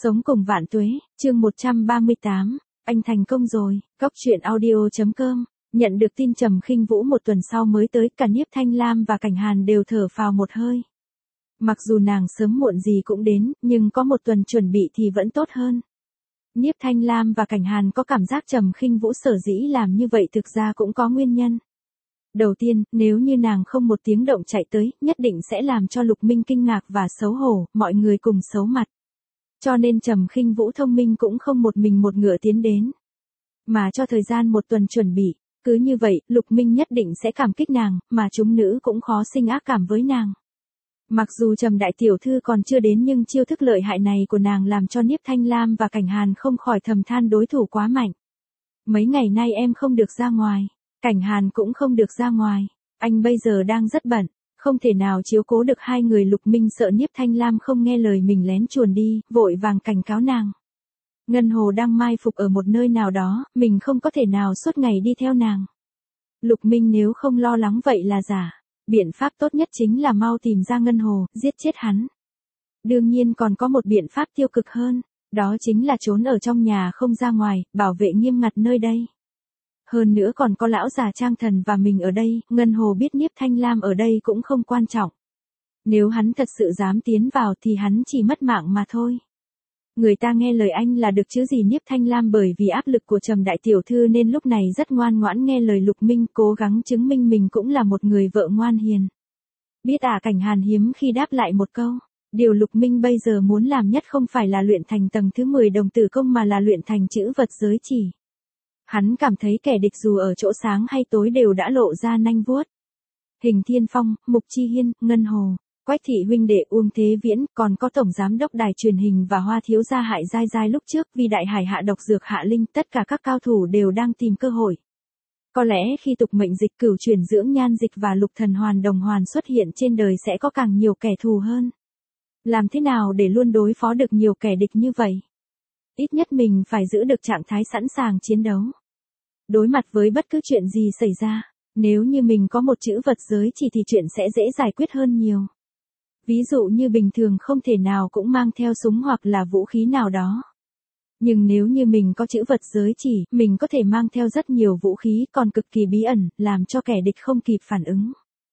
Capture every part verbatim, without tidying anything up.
Sống cùng vạn tuế, chương một trăm ba mươi tám, anh thành công rồi, Cóc truyện audio chấm com. Nhận được tin Trầm Khinh Vũ một tuần sau mới tới, cả Niếp Thanh Lam và Cảnh Hàn đều thở phào một hơi. Mặc dù nàng sớm muộn gì cũng đến, nhưng có một tuần chuẩn bị thì vẫn tốt hơn. Niếp Thanh Lam và Cảnh Hàn có cảm giác Trầm Khinh Vũ sở dĩ làm như vậy thực ra cũng có nguyên nhân. Đầu tiên, nếu như nàng không một tiếng động chạy tới, nhất định sẽ làm cho Lục Minh kinh ngạc và xấu hổ, mọi người cùng xấu mặt. Cho nên Trầm Khinh Vũ thông minh cũng không một mình một ngựa tiến đến, mà cho thời gian một tuần chuẩn bị. Cứ như vậy, Lục Minh nhất định sẽ cảm kích nàng, mà chúng nữ cũng khó sinh ác cảm với nàng. Mặc dù Trầm đại tiểu thư còn chưa đến nhưng chiêu thức lợi hại này của nàng làm cho Niếp Thanh Lam và Cảnh Hàn không khỏi thầm than đối thủ quá mạnh. Mấy ngày nay em không được ra ngoài, Cảnh Hàn cũng không được ra ngoài, anh bây giờ đang rất bận, không thể nào chiếu cố được hai người. Lục Minh sợ Niếp Thanh Lam không nghe lời mình lén chuồn đi, vội vàng cảnh cáo nàng. Ngân Hồ đang mai phục ở một nơi nào đó, mình không có thể nào suốt ngày đi theo nàng. Lục Minh nếu không lo lắng vậy là giả. Biện pháp tốt nhất chính là mau tìm ra Ngân Hồ, giết chết hắn. Đương nhiên còn có một biện pháp tiêu cực hơn, đó chính là trốn ở trong nhà không ra ngoài, bảo vệ nghiêm ngặt nơi đây. Hơn nữa còn có lão già Trang Thần và mình ở đây, Ngân Hồ biết Niếp Thanh Lam ở đây cũng không quan trọng. Nếu hắn thật sự dám tiến vào thì hắn chỉ mất mạng mà thôi. Người ta nghe lời anh là được chứ gì. Niếp Thanh Lam bởi vì áp lực của Trầm đại tiểu thư nên lúc này rất ngoan ngoãn nghe lời Lục Minh, cố gắng chứng minh mình cũng là một người vợ ngoan hiền. Biết à, Cảnh Hàn hiếm khi đáp lại một câu. Điều Lục Minh bây giờ muốn làm nhất không phải là luyện thành tầng thứ mười đồng tử công mà là luyện thành chữ vật giới chỉ. Hắn cảm thấy kẻ địch dù ở chỗ sáng hay tối đều đã lộ ra nanh vuốt. Hình Thiên Phong, Mục Chi Hiên, Ngân Hồ, Quách thị huynh đệ, Uông Thế Viễn, còn có tổng giám đốc đài truyền hình và Hoa thiếu gia Hại Giai Giai lúc trước vì đại hải hạ độc dược hạ linh, tất cả các cao thủ đều đang tìm cơ hội. Có lẽ khi tục mệnh dịch, cửu chuyển dưỡng nhan dịch và lục thần hoàn đồng hoàn xuất hiện trên đời sẽ có càng nhiều kẻ thù hơn. Làm thế nào để luôn đối phó được nhiều kẻ địch như vậy? Ít nhất mình phải giữ được trạng thái sẵn sàng chiến đấu. Đối mặt với bất cứ chuyện gì xảy ra, nếu như mình có một chữ vật giới chỉ thì chuyện sẽ dễ giải quyết hơn nhiều. Ví dụ như bình thường không thể nào cũng mang theo súng hoặc là vũ khí nào đó. Nhưng nếu như mình có chữ vật giới chỉ, mình có thể mang theo rất nhiều vũ khí còn cực kỳ bí ẩn, làm cho kẻ địch không kịp phản ứng.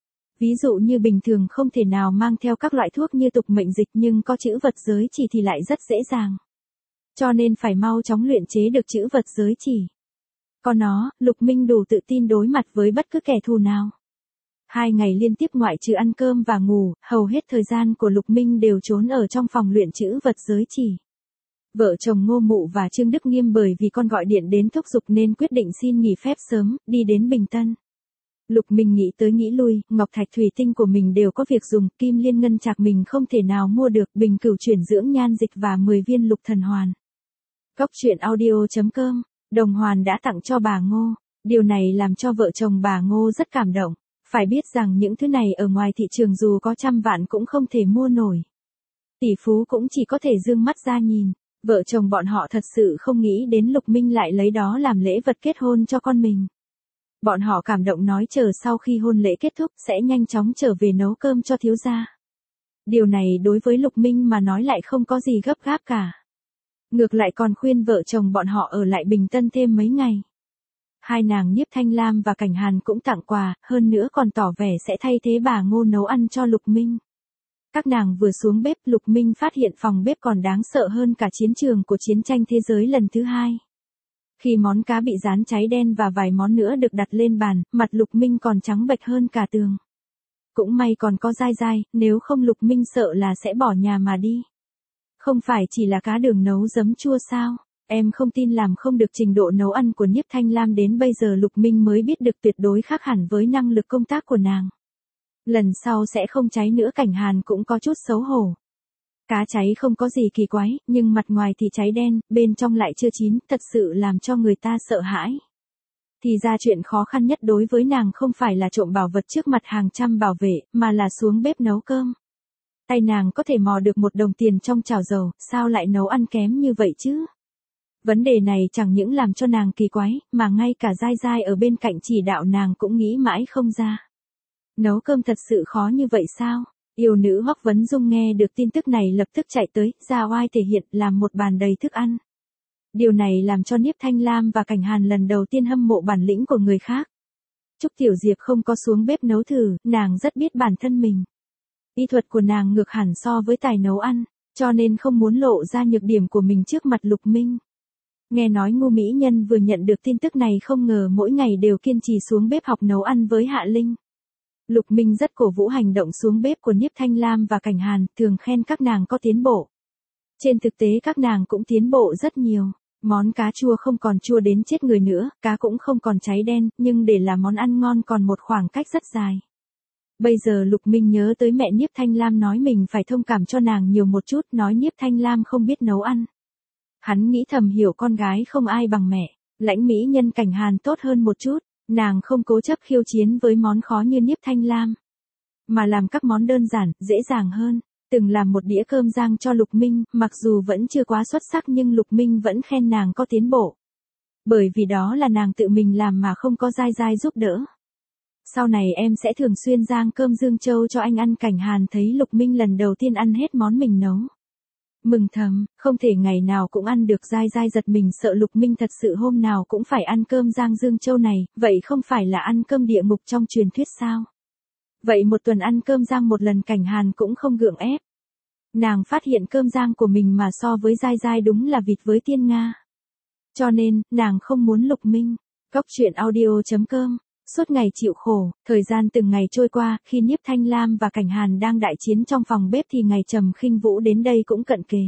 Ví dụ như bình thường không thể nào mang theo các loại thuốc như tục mệnh dịch nhưng có chữ vật giới chỉ thì lại rất dễ dàng. Cho nên phải mau chóng luyện chế được chữ vật giới chỉ. Có nó, Lục Minh đủ tự tin đối mặt với bất cứ kẻ thù nào. Hai ngày liên tiếp ngoại trừ ăn cơm và ngủ, hầu hết thời gian của Lục Minh đều trốn ở trong phòng luyện chữ vật giới chỉ. Vợ chồng Ngô Mụ và Trương Đức Nghiêm bởi vì con gọi điện đến thúc giục nên quyết định xin nghỉ phép sớm, đi đến Bình Tân. Lục Minh nghĩ tới nghĩ lui, ngọc thạch thủy tinh của mình đều có việc dùng, kim liên ngân trạc mình không thể nào mua được, bình cửu chuyển dưỡng nhan dịch và mười viên lục thần hoàn. Cóc truyện audio chấm com, đồng hoàn đã tặng cho bà Ngô, điều này làm cho vợ chồng bà Ngô rất cảm động. Phải biết rằng những thứ này ở ngoài thị trường dù có trăm vạn cũng không thể mua nổi. Tỷ phú cũng chỉ có thể dương mắt ra nhìn. Vợ chồng bọn họ thật sự không nghĩ đến Lục Minh lại lấy đó làm lễ vật kết hôn cho con mình. Bọn họ cảm động nói chờ sau khi hôn lễ kết thúc sẽ nhanh chóng trở về nấu cơm cho thiếu gia. Điều này đối với Lục Minh mà nói lại không có gì gấp gáp cả. Ngược lại còn khuyên vợ chồng bọn họ ở lại Bình Tân thêm mấy ngày. Hai nàng Niếp Thanh Lam và Cảnh Hàn cũng tặng quà, hơn nữa còn tỏ vẻ sẽ thay thế bà Ngô nấu ăn cho Lục Minh. Các nàng vừa xuống bếp, Lục Minh phát hiện phòng bếp còn đáng sợ hơn cả chiến trường của chiến tranh thế giới lần thứ hai. Khi món cá bị rán cháy đen và vài món nữa được đặt lên bàn, mặt Lục Minh còn trắng bệch hơn cả tường. Cũng may còn có Giai Giai, nếu không Lục Minh sợ là sẽ bỏ nhà mà đi. Không phải chỉ là cá đường nấu giấm chua sao? Em không tin làm không được trình độ nấu ăn của Niếp Thanh Lam đến bây giờ Lục Minh mới biết được tuyệt đối khác hẳn với năng lực công tác của nàng. Lần sau sẽ không cháy nữa. Cảnh Hàn cũng có chút xấu hổ. Cá cháy không có gì kỳ quái, nhưng mặt ngoài thì cháy đen, bên trong lại chưa chín, thật sự làm cho người ta sợ hãi. Thì ra chuyện khó khăn nhất đối với nàng không phải là trộm bảo vật trước mặt hàng trăm bảo vệ, mà là xuống bếp nấu cơm. Tay nàng có thể mò được một đồng tiền trong chảo dầu, sao lại nấu ăn kém như vậy chứ? Vấn đề này chẳng những làm cho nàng kỳ quái, mà ngay cả Giai Giai ở bên cạnh chỉ đạo nàng cũng nghĩ mãi không ra. Nấu cơm thật sự khó như vậy sao? Yêu nữ Hoắc Vấn Dung nghe được tin tức này lập tức chạy tới, ra oai thể hiện làm một bàn đầy thức ăn. Điều này làm cho Niếp Thanh Lam và Cảnh Hàn lần đầu tiên hâm mộ bản lĩnh của người khác. Trúc Tiểu Diệp không có xuống bếp nấu thử, nàng rất biết bản thân mình. Y thuật của nàng ngược hẳn so với tài nấu ăn, cho nên không muốn lộ ra nhược điểm của mình trước mặt Lục Minh. Nghe nói Ngô Mỹ Nhân vừa nhận được tin tức này không ngờ mỗi ngày đều kiên trì xuống bếp học nấu ăn với Hạ Linh. Lục Minh rất cổ vũ hành động xuống bếp của Niếp Thanh Lam và Cảnh Hàn, thường khen các nàng có tiến bộ. Trên thực tế các nàng cũng tiến bộ rất nhiều. Món cá chua không còn chua đến chết người nữa, cá cũng không còn cháy đen, nhưng để làm món ăn ngon còn một khoảng cách rất dài. Bây giờ Lục Minh nhớ tới mẹ Niếp Thanh Lam nói mình phải thông cảm cho nàng nhiều một chút, nói Niếp Thanh Lam không biết nấu ăn. Hắn nghĩ thầm hiểu con gái không ai bằng mẹ, lãnh mỹ nhân Cảnh Hàn tốt hơn một chút, nàng không cố chấp khiêu chiến với món khó như Niếp Thanh Lam, mà làm các món đơn giản, dễ dàng hơn. Từng làm một đĩa cơm rang cho Lục Minh, mặc dù vẫn chưa quá xuất sắc nhưng Lục Minh vẫn khen nàng có tiến bộ. Bởi vì đó là nàng tự mình làm mà không có dai dai giúp đỡ. Sau này em sẽ thường xuyên rang cơm Dương Châu cho anh ăn. Cảnh Hàn thấy Lục Minh lần đầu tiên ăn hết món mình nấu. Mừng thầm, không thể ngày nào cũng ăn được, dai dai giật mình sợ Lục Minh thật sự hôm nào cũng phải ăn cơm rang Dương Châu này, vậy không phải là ăn cơm địa ngục trong truyền thuyết sao? Vậy một tuần ăn cơm rang một lần. Cảnh Hàn cũng không gượng ép. Nàng phát hiện cơm rang của mình mà so với dai dai đúng là vịt với tiên Nga. Cho nên, nàng không muốn Lục Minh. Góc truyện audio chấm com. Suốt ngày chịu khổ, thời gian từng ngày trôi qua, khi Niếp Thanh Lam và Cảnh Hàn đang đại chiến trong phòng bếp thì ngày Trầm Khinh Vũ đến đây cũng cận kề.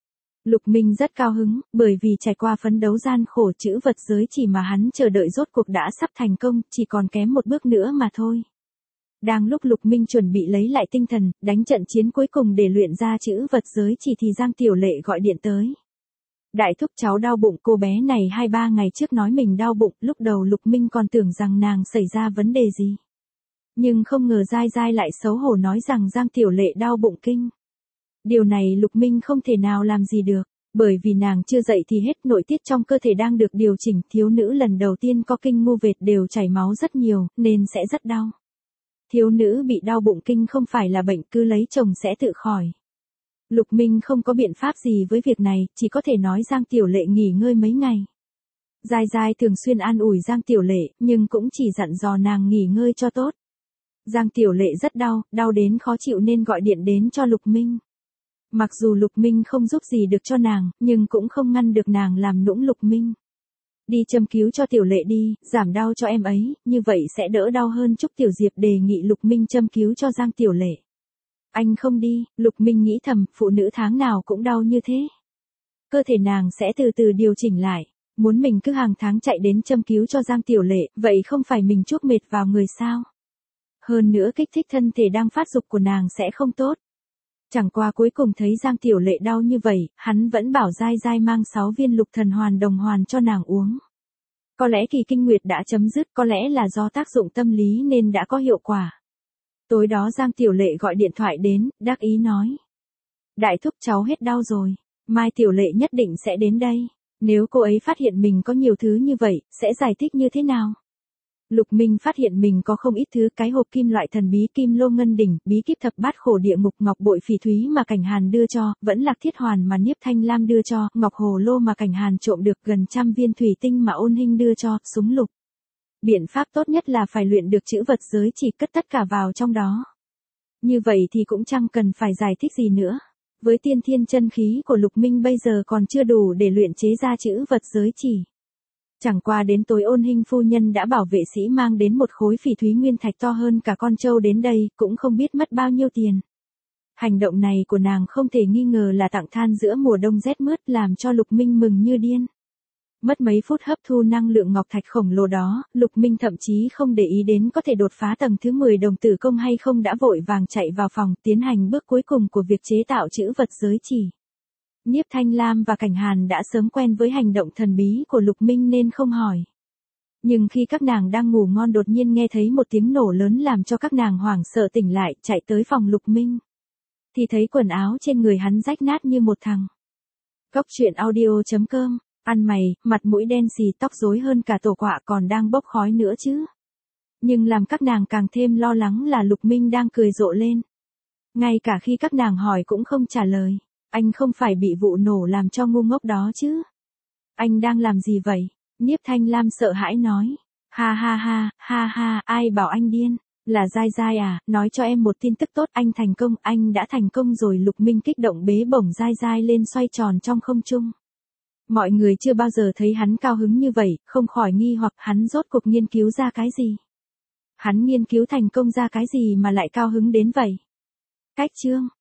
Lục Minh rất cao hứng, bởi vì trải qua phấn đấu gian khổ chữ vật giới chỉ mà hắn chờ đợi rốt cuộc đã sắp thành công, chỉ còn kém một bước nữa mà thôi. Đang lúc Lục Minh chuẩn bị lấy lại tinh thần, đánh trận chiến cuối cùng để luyện ra chữ vật giới chỉ thì Giang Tiểu Lệ gọi điện tới. Đại thúc cháu đau bụng, cô bé này hai ba ngày trước nói mình đau bụng, lúc đầu Lục Minh còn tưởng rằng nàng xảy ra vấn đề gì. Nhưng không ngờ dai dai lại xấu hổ nói rằng Giang Tiểu Lệ đau bụng kinh. Điều này Lục Minh không thể nào làm gì được, bởi vì nàng chưa dậy thì hết, nội tiết trong cơ thể đang được điều chỉnh, thiếu nữ lần đầu tiên có kinh ngu vệt đều chảy máu rất nhiều, nên sẽ rất đau. Thiếu nữ bị đau bụng kinh không phải là bệnh, cứ lấy chồng sẽ tự khỏi. Lục Minh không có biện pháp gì với việc này, chỉ có thể nói Giang Tiểu Lệ nghỉ ngơi mấy ngày. Giai Giai thường xuyên an ủi Giang Tiểu Lệ, nhưng cũng chỉ dặn dò nàng nghỉ ngơi cho tốt. Giang Tiểu Lệ rất đau, đau đến khó chịu nên gọi điện đến cho Lục Minh. Mặc dù Lục Minh không giúp gì được cho nàng, nhưng cũng không ngăn được nàng làm nũng Lục Minh. Đi châm cứu cho Tiểu Lệ đi, giảm đau cho em ấy, như vậy sẽ đỡ đau hơn. Trúc Tiểu Diệp đề nghị Lục Minh châm cứu cho Giang Tiểu Lệ. Anh không đi, Lục Minh nghĩ thầm, phụ nữ tháng nào cũng đau như thế. Cơ thể nàng sẽ từ từ điều chỉnh lại, muốn mình cứ hàng tháng chạy đến châm cứu cho Giang Tiểu Lệ, vậy không phải mình chuốc mệt vào người sao? Hơn nữa kích thích thân thể đang phát dục của nàng sẽ không tốt. Chẳng qua cuối cùng thấy Giang Tiểu Lệ đau như vậy, hắn vẫn bảo Giai Giai mang sáu viên lục thần hoàn đồng hoàn cho nàng uống. Có lẽ kỳ kinh nguyệt đã chấm dứt, có lẽ là do tác dụng tâm lý nên đã có hiệu quả. Tối đó Giang Tiểu Lệ gọi điện thoại đến, đắc ý nói. Đại thúc cháu hết đau rồi, mai Tiểu Lệ nhất định sẽ đến đây. Nếu cô ấy phát hiện mình có nhiều thứ như vậy, sẽ giải thích như thế nào? Lục Minh phát hiện mình có không ít thứ, cái hộp kim loại thần bí kim lô ngân đỉnh, bí kíp thập bát khổ địa ngục, ngọc bội phỉ thúy mà Cảnh Hàn đưa cho, vẫn lạc thiết hoàn mà Niếp Thanh Lam đưa cho, ngọc hồ lô mà Cảnh Hàn trộm được, gần trăm viên thủy tinh mà Ôn Hinh đưa cho, súng lục. Biện pháp tốt nhất là phải luyện được chữ vật giới chỉ, cất tất cả vào trong đó. Như vậy thì cũng chẳng cần phải giải thích gì nữa. Với tiên thiên chân khí của Lục Minh bây giờ còn chưa đủ để luyện chế ra chữ vật giới chỉ. Chẳng qua đến tối Ôn Hinh phu nhân đã bảo vệ sĩ mang đến một khối phỉ thúy nguyên thạch to hơn cả con trâu đến đây, cũng không biết mất bao nhiêu tiền. Hành động này của nàng không thể nghi ngờ là tặng than giữa mùa đông rét mướt, làm cho Lục Minh mừng như điên. Mất mấy phút hấp thu năng lượng ngọc thạch khổng lồ đó, Lục Minh thậm chí không để ý đến có thể đột phá tầng thứ mười đồng tử công hay không, đã vội vàng chạy vào phòng, tiến hành bước cuối cùng của việc chế tạo chữ vật giới chỉ. Niếp Thanh Lam và Cảnh Hàn đã sớm quen với hành động thần bí của Lục Minh nên không hỏi. Nhưng khi các nàng đang ngủ ngon đột nhiên nghe thấy một tiếng nổ lớn làm cho các nàng hoảng sợ tỉnh lại, chạy tới phòng Lục Minh. Thì thấy quần áo trên người hắn rách nát như một thằng. Góc truyện audio chấm com. Ăn mày, mặt mũi đen xì, tóc rối hơn cả tổ quạ, còn đang bốc khói nữa chứ. Nhưng làm các nàng càng thêm lo lắng là Lục Minh đang cười rộ lên. Ngay cả khi các nàng hỏi cũng không trả lời. Anh không phải bị vụ nổ làm cho ngu ngốc đó chứ? Anh đang làm gì vậy? Nhiếp Thanh Lam sợ hãi nói. Ha ha ha, ha ha, ai bảo anh điên? Là Giai Giai à, nói cho em một tin tức tốt, anh thành công, anh đã thành công rồi. Lục Minh kích động bế bổng Giai Giai lên xoay tròn trong không trung. Mọi người chưa bao giờ thấy hắn cao hứng như vậy, không khỏi nghi hoặc hắn rốt cuộc nghiên cứu ra cái gì. Hắn nghiên cứu thành công ra cái gì mà lại cao hứng đến vậy? Cách chương